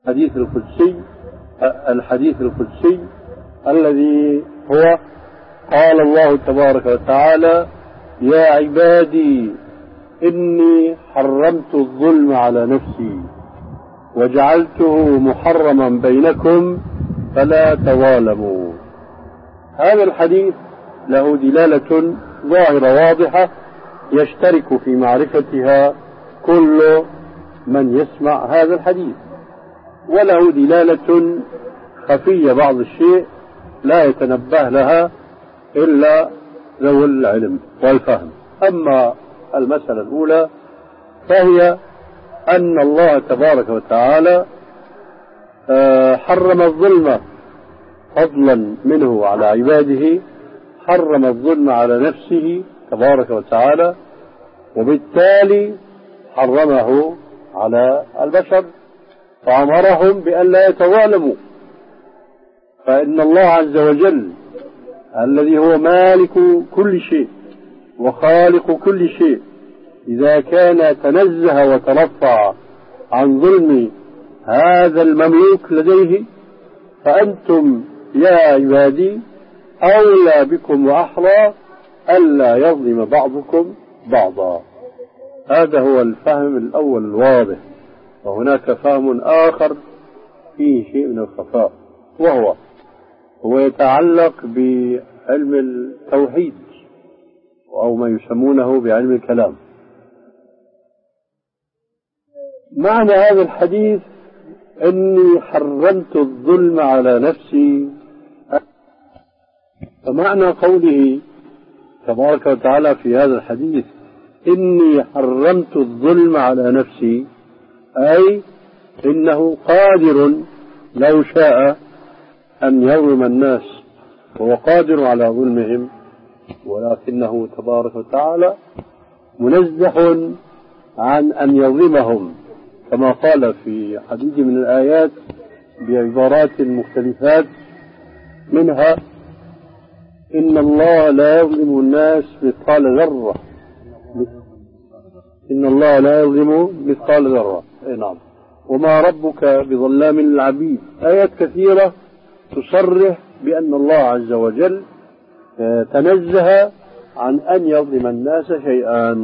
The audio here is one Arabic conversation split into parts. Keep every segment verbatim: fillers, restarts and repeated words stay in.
الحديث القدسي الحديث القدسي الذي هو قال الله تبارك وتعالى: يا عبادي إني حرمت الظلم على نفسي وجعلته محرما بينكم فلا تظالموا. هذا الحديث له دلالة ظاهرة واضحة يشترك في معرفتها كل من يسمع هذا الحديث، وله دلالة خفية بعض الشيء لا يتنبه لها إلا ذو العلم والفهم. أما المسألة الأولى فهي أن الله تبارك وتعالى حرم الظلم فضلا منه على عباده، حرم الظلم على نفسه تبارك وتعالى، وبالتالي حرمه على البشر فأمرهم بأن لا يتظالموا. فإن الله عز وجل الذي هو مالك كل شيء وخالق كل شيء إذا كان تنزه وترفع عن ظلم هذا المملوك لديه، فأنتم يا عبادي أولى بكم وأحرى ألا يظلم بعضكم بعضا. هذا هو الفهم الأول الواضح، وهناك فهم آخر فيه شيء من الخفاء، وهو هو يتعلق بعلم التوحيد أو ما يسمونه بعلم الكلام. معنى هذا الحديث إني حرمت الظلم على نفسي، فمعنى قوله تبارك وتعالى في هذا الحديث إني حرمت الظلم على نفسي، أي إنه قادر لو شاء أن يظلم الناس وهو قادر على ظلمهم، ولكنه تبارك وتعالى منزه عن أن يظلمهم، كما قال في عديد من الآيات بعبارات مختلفات، منها إن الله لا يظلم الناس مثقال ذرة، إن الله لا يظلم مثقال ذرة، أي نعم، وما ربك بظلام للعبيد. آيات كثيرة تصرح بأن الله عز وجل تنزه عن أن يظلم الناس شيئا.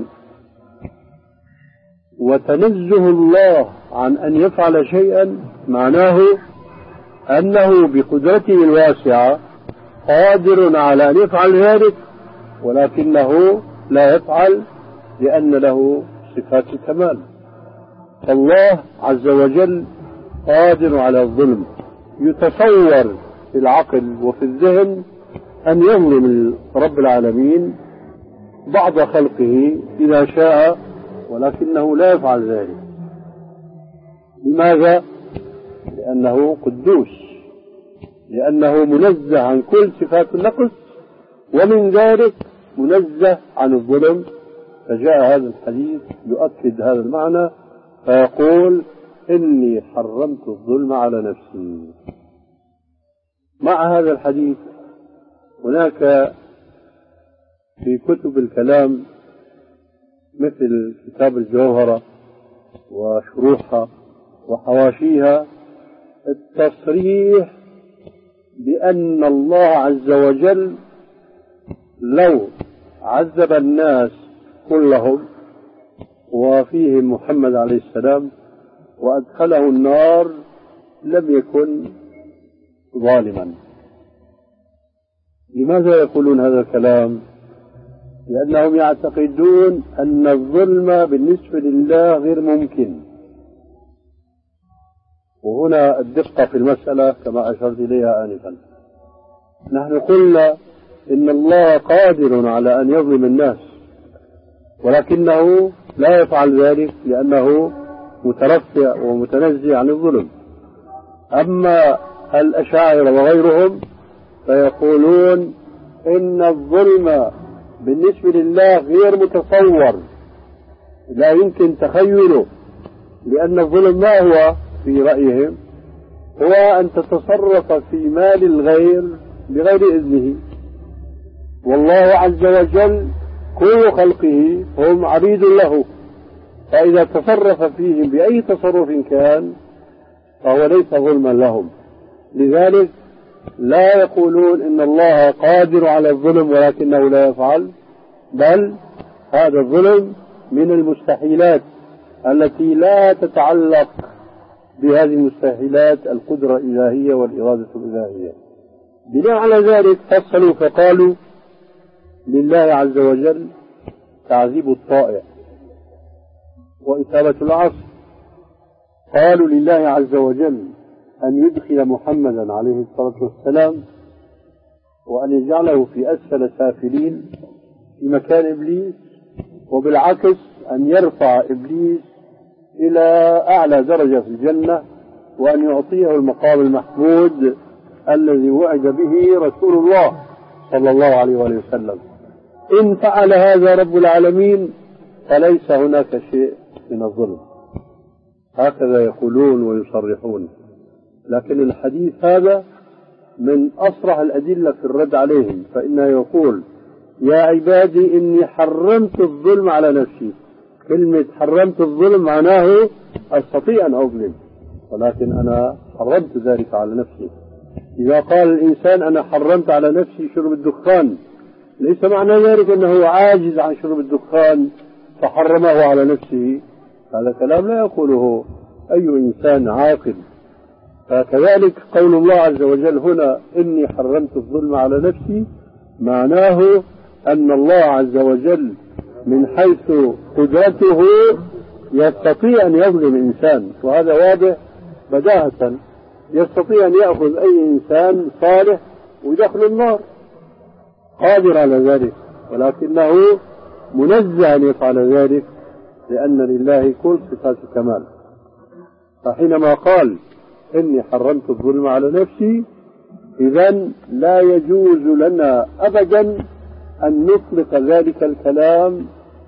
وتنزه الله عن أن يفعل شيئا معناه أنه بقدرته الواسعة قادر على أن يفعل ذلك، ولكنه لا يفعل لأن له صفات الكمال. فالله عز وجل قادر على الظلم، يتصور في العقل وفي الذهن أن يظلم رب العالمين بعض خلقه إذا شاء، ولكنه لا يفعل ذلك. لماذا؟ لأنه قدوس، لأنه منزه عن كل صفات النقص، ومن ذلك منزه عن الظلم. فجاء هذا الحديث يؤكد هذا المعنى، فيقول إني حرمت الظلم على نفسي. مع هذا الحديث هناك في كتب الكلام مثل كتاب الجوهرة وشروحها وحواشيها التصريح بأن الله عز وجل لو عذب الناس كلهم وفيهم محمد عليه السلام وأدخله النار لم يكن ظالما. لماذا يقولون هذا الكلام؟ لأنهم يعتقدون أن الظلم بالنسبة لله غير ممكن. وهنا الدقة في المسألة كما أشرت إليها آنفا. نحن قلنا إن الله قادر على أن يظلم الناس، ولكنه لا يفعل ذلك لأنه مترفع ومتنزه عن الظلم. أما الأشاعرة وغيرهم فيقولون إن الظلم بالنسبة لله غير متصور، لا يمكن تخيله، لأن الظلم ما هو في رأيهم؟ هو أن تتصرف في مال الغير بغير إذنه، والله عز وجل كل خلقه هم عبيد له، فإذا تصرف فيهم بأي تصرف كان فهو ليس ظلما لهم. لذلك لا يقولون إن الله قادر على الظلم ولكنه لا يفعل، بل هذا الظلم من المستحيلات التي لا تتعلق بهذه المستحيلات القدرة الإلهية والإرادة الإلهية. بناء على ذلك فصلوا فقالوا لله عز وجل تعذيب الطائع وإثابة العصر. قالوا لله عز وجل أن يدخل محمدا عليه الصلاة والسلام وأن يجعله في أسفل سافلين في مكان إبليس، وبالعكس أن يرفع إبليس إلى أعلى درجة في الجنة وأن يعطيه المقام المحمود الذي وعد به رسول الله صلى الله عليه وآله وسلم. إن فعل هذا رب العالمين فليس هناك شيء من الظلم، هكذا يقولون ويصرحون. لكن الحديث هذا من أصرح الأدلة في الرد عليهم، فإنه يقول يا عبادي إني حرمت الظلم على نفسي. كلمة حرمت الظلم معناه أستطيع أن أظلم، ولكن أنا حرمت ذلك على نفسي. إذا قال الإنسان أنا حرمت على نفسي شرب الدخان، ليس معنى ذلك أنه عاجز عن شرب الدخان فحرمه على نفسه، هذا كلام لا يقوله أي إنسان عاقل. فكذلك قول الله عز وجل هنا إني حرمت الظلم على نفسي معناه أن الله عز وجل من حيث قدرته يستطيع أن يظلم إنسان، وهذا واضح بداهة. يستطيع أن يأخذ أي إنسان صالح ويدخل النار، قادر على ذلك، ولكنه منزه أن يفعل ذلك لأن لله كل صفات كمال. فحينما قال إني حرمت الظلم على نفسي، إذن لا يجوز لنا أبدا أن نطلق ذلك الكلام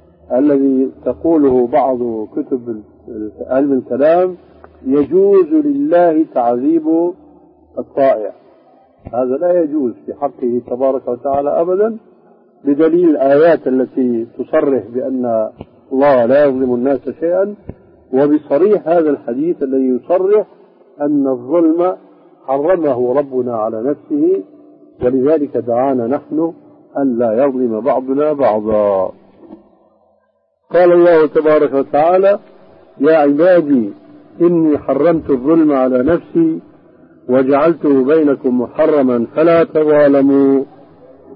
الذي تقوله بعض كتب علم الكلام يجوز لله تعذيب الطائع. هذا لا يجوز في حقه تبارك وتعالى أبدا، بدليل الآيات التي تصرح بأن الله لا يظلم الناس شيئا، وبصريح هذا الحديث الذي يصرح أن الظلم حرمه ربنا على نفسه، ولذلك دعانا نحن أن لا يظلم بعضنا بعضا. قال الله تبارك وتعالى يا عبادي إني حرمت الظلم على نفسي وجعلته بينكم محرما فلا تظالموا